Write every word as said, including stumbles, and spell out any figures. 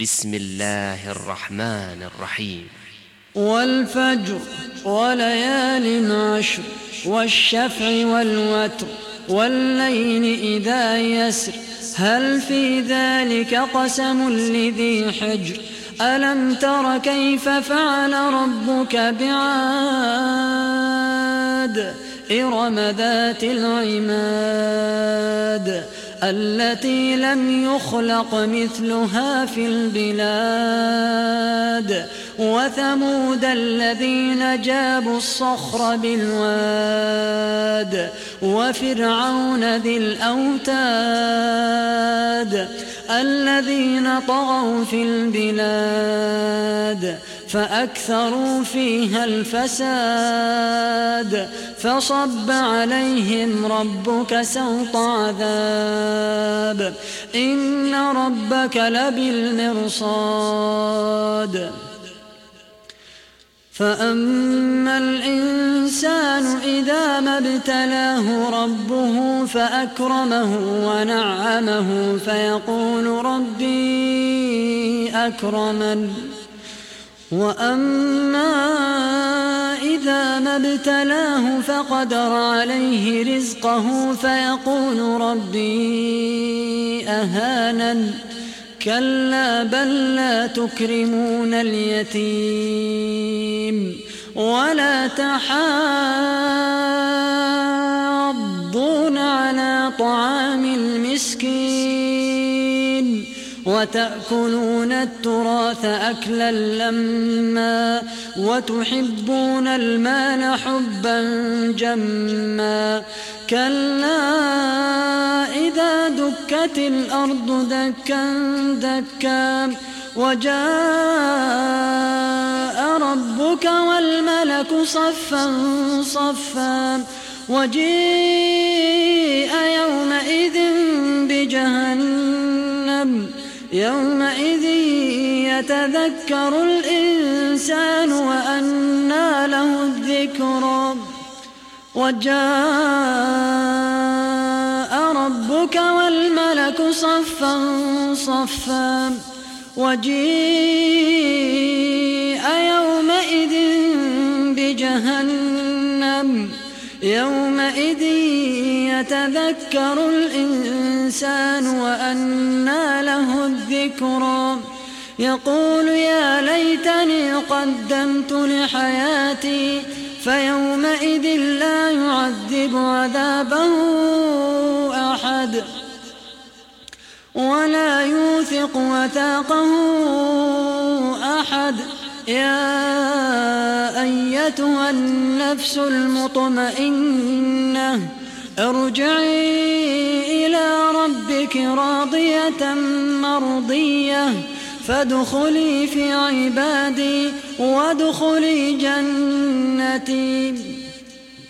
بسم الله الرحمن الرحيم. والفجر وليال عشر والشفع والوتر والليل إذا يسر هل في ذلك قسم لذي حجر ألم تر كيف فعل ربك بعاد إرم ذات العماد التي لم يخلق مثلها في البلاد وثمود الذين جابوا الصخر بالواد وفرعون ذي الأوتاد الذين طغوا في البلاد فأكثروا فيها الفساد فصب عليهم ربك سوط عذاب إن ربك لبالمرصاد فأما الإنسان إذا ما ابتلاه ربه فأكرمه ونعمه فيقول ربي أكرمن وأما إذا ما ابتلاه فقدر عليه رزقه فيقول ربي أهانن كلا بل لا تكرمون اليتيم ولا تحاضون على طعام المسكين وتأكلون التراث أكلا لما وتحبون المال حبا جما كلا إذا دكت الأرض دكا دكا وجاء ربك والملك صفا صفا وجيء يومئذ بجهنم يومئذ يتذكر الإنسان وأنى له الذكرى وجاء ربك والملك صفا صفا وجيء يومئذ بجهنم يومئذ يتذكر الإنسان وأنى له الذكرى يقول يا ليتني قدمت لحياتي فيومئذ لا يعذب عذابه أحد ولا يوثق وثاقه أحد يا أيتها النفس المطمئنة ارجعي إلى ربك راضية مرضية فادخلي في عبادي وادخلي جنتي.